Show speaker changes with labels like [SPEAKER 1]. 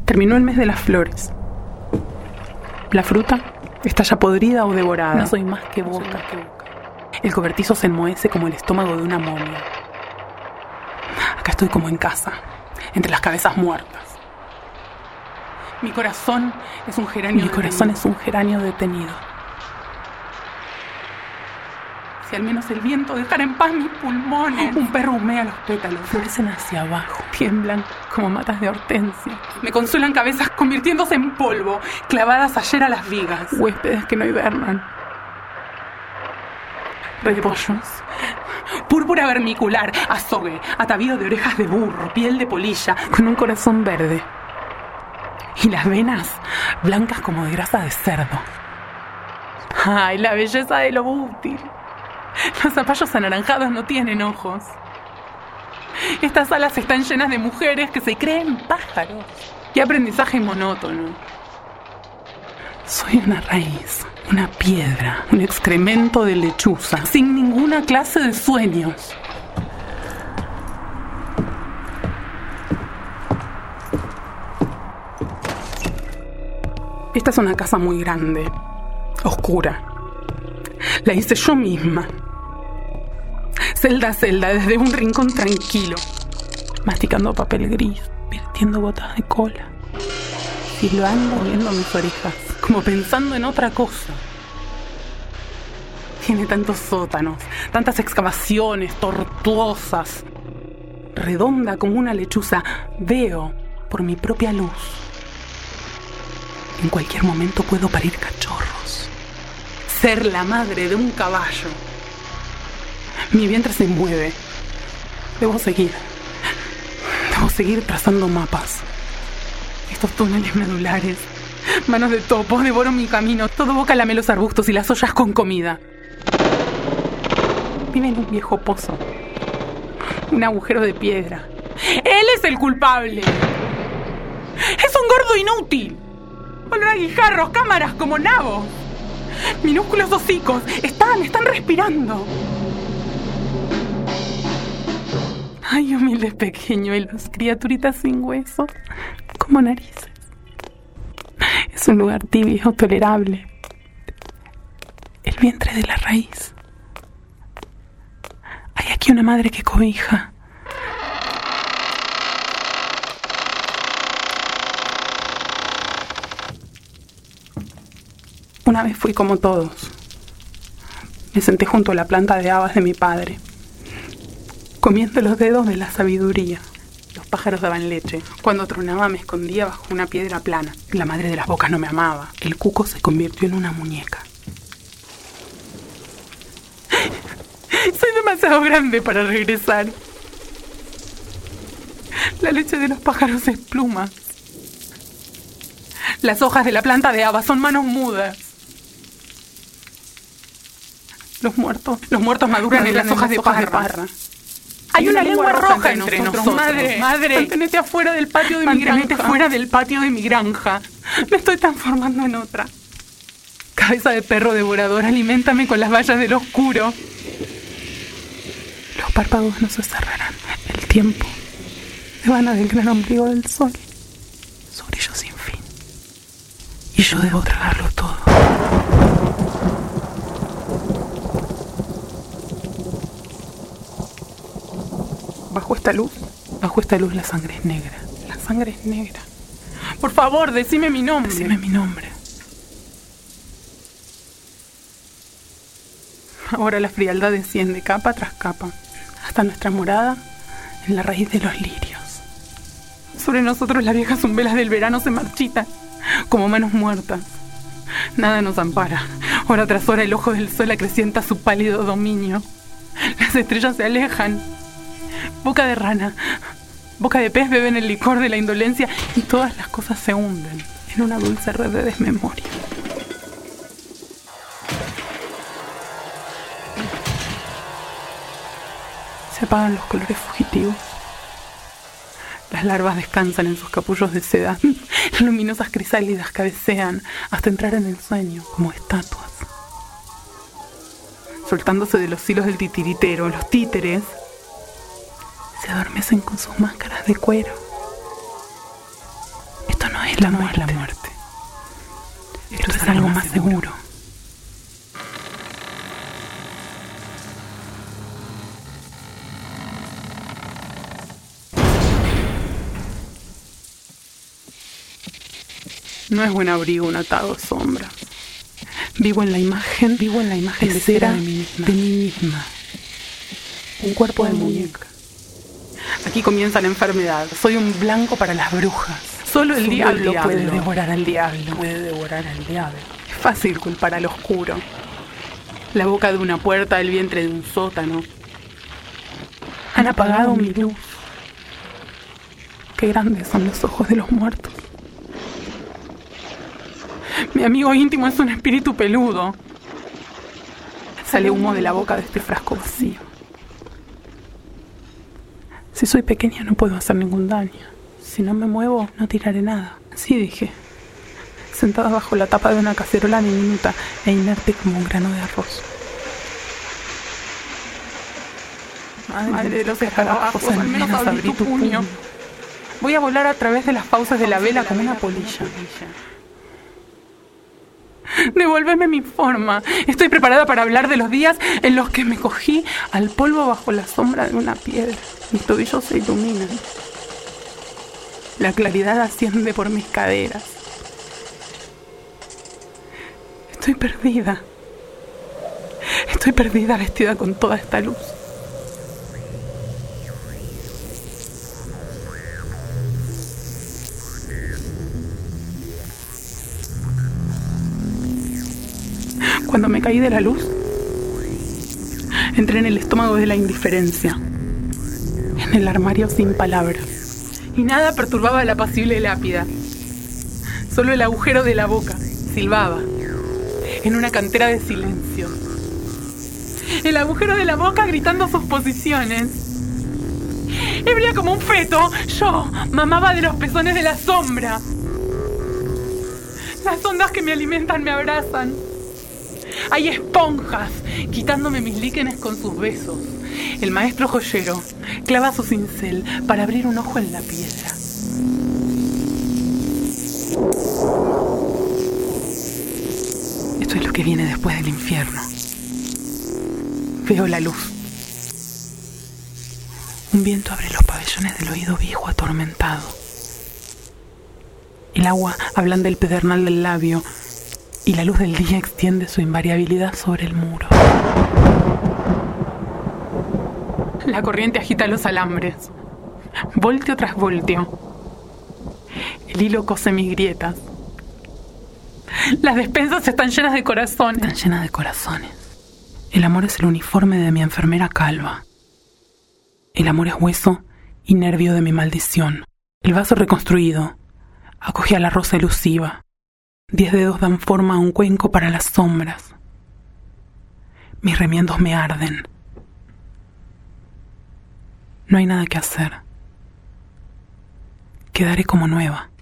[SPEAKER 1] Terminó el mes de las flores. La fruta está ya podrida o devorada.
[SPEAKER 2] No soy más que boca.
[SPEAKER 1] El cobertizo se enmohece como el estómago de una momia. Acá estoy como en casa, entre las cabezas muertas. Mi corazón es un geranio detenido. Si al menos el viento dejara en paz mis pulmones. Un perro humea los pétalos, florecen hacia abajo, tiemblan como matas de hortensia. Me consuelan cabezas convirtiéndose en polvo, clavadas ayer a las vigas. Huéspedes que no hibernan. Repollos. Púrpura vermicular, azogue, atavío de orejas de burro, piel de polilla, con un corazón verde. Y las venas blancas como de grasa de cerdo. ¡Ay, la belleza de lo útil! Los zapallos anaranjados no tienen ojos. Estas alas están llenas de mujeres que se creen pájaros. ¡Qué aprendizaje monótono! Soy una raíz, una piedra, un excremento de lechuza, sin ninguna clase de sueños. Esta es una casa muy grande, oscura. La hice yo misma. Celda a celda, desde un rincón tranquilo, masticando papel gris, vertiendo gotas de cola, silbando, viendo mis orejas, como pensando en otra cosa. Tiene tantos sótanos, tantas excavaciones tortuosas. Redonda como una lechuza, veo por mi propia luz. En cualquier momento puedo parir cachorros, ser la madre de un caballo. Mi vientre se mueve. Debo seguir trazando mapas. Estos túneles medulares, manos de topo, devoro mi camino. Todo boca lame los arbustos y las ollas con comida. Vive en un viejo pozo, un agujero de piedra. ¡Él es el culpable! ¡Es un gordo inútil! Olor a guijarros, cámaras como nabos. Minúsculos hocicos, están respirando. Ay, humildes pequeñuelos, criaturitas sin hueso, como narices. Es un lugar tibio, tolerable. El vientre de la raíz. Hay aquí una madre que cobija. Una vez fui como todos. Me senté junto a la planta de habas de mi padre, comiendo los dedos de la sabiduría. Los pájaros daban leche. Cuando tronaba me escondía bajo una piedra plana. La madre de las bocas no me amaba. El cuco se convirtió en una muñeca. Soy demasiado grande para regresar. La leche de los pájaros es pluma. Las hojas de la planta de habas son manos mudas. Los muertos maduran en las hojas de parra. Hay una lengua roja entre nosotros. Madre, manténete afuera del patio de mi granja. Manténete fuera del patio de mi granja. Me estoy transformando en otra. Cabeza de perro devorador, aliméntame con las vallas del oscuro. Los párpados no se cerrarán. El tiempo devana del gran ombligo del sol. Su brillo sin fin. Y yo debo tragarlo todo. Bajo esta luz la sangre es negra. La sangre es negra. Por favor, decime mi nombre. Decime mi nombre. Ahora la frialdad desciende capa tras capa, hasta nuestra morada en la raíz de los lirios. Sobre nosotros las viejas umbelas del verano se marchitan, como manos muertas. Nada nos ampara. Hora tras hora el ojo del sol acrecienta su pálido dominio. Las estrellas se alejan. Boca de rana, boca de pez beben el licor de la indolencia y todas las cosas se hunden en una dulce red de desmemoria. Se apagan los colores fugitivos. Las larvas descansan en sus capullos de seda. Luminosas crisálidas cabecean hasta entrar en el sueño como estatuas. Soltándose de los hilos del titiritero, los títeres se adormecen con sus máscaras de cuero. Esto no es la muerte. Esto es algo más seguro. No es buen abrigo un atado de sombras. Vivo en la imagen de cera de mí misma. Un cuerpo de muñeca. Aquí comienza la enfermedad. Soy un blanco para las brujas. Solo el diablo puede devorar al diablo. Es fácil culpar al oscuro. La boca de una puerta, el vientre de un sótano. Han apagado mi luz. Qué grandes son los ojos de los muertos. Mi amigo íntimo es un espíritu peludo. Sale humo de la boca de este frasco vacío. Si soy pequeña no puedo hacer ningún daño. Si no me muevo, no tiraré nada. Así dije, sentada bajo la tapa de una cacerola diminuta e inerte como un grano de arroz. Madre de los escarabajos, al menos abrí tu puño. Voy a volar a través de las pausas de la vela como una polilla. Devuélveme mi forma. Estoy preparada para hablar de los días en los que me cogí al polvo bajo la sombra de una piedra. Mis tobillos se iluminan. La claridad asciende por mis caderas. Estoy perdida. Estoy perdida vestida con toda esta luz. Cuando me caí de la luz, entré en el estómago de la indiferencia, en el armario sin palabras, y nada perturbaba la apacible lápida. Solo el agujero de la boca silbaba en una cantera de silencio. El agujero de la boca gritando sus posiciones. Ebria como un feto, yo mamaba de los pezones de la sombra. Las ondas que me alimentan me abrazan. Hay esponjas quitándome mis líquenes con sus besos. El maestro joyero clava su cincel para abrir un ojo en la piedra. Esto es lo que viene después del infierno. Veo la luz. Un viento abre los pabellones del oído viejo atormentado. El agua ablanda el pedernal del labio y la luz del día extiende su invariabilidad sobre el muro. La corriente agita los alambres, voltio tras voltio. El hilo cose mis grietas. Las despensas están llenas de corazones. El amor es el uniforme de mi enfermera calva. El amor es hueso y nervio de mi maldición. El vaso reconstruido acoge a la rosa elusiva. 10 dedos dan forma a un cuenco para las sombras. Mis remiendos me arden. No hay nada que hacer. Quedaré como nueva.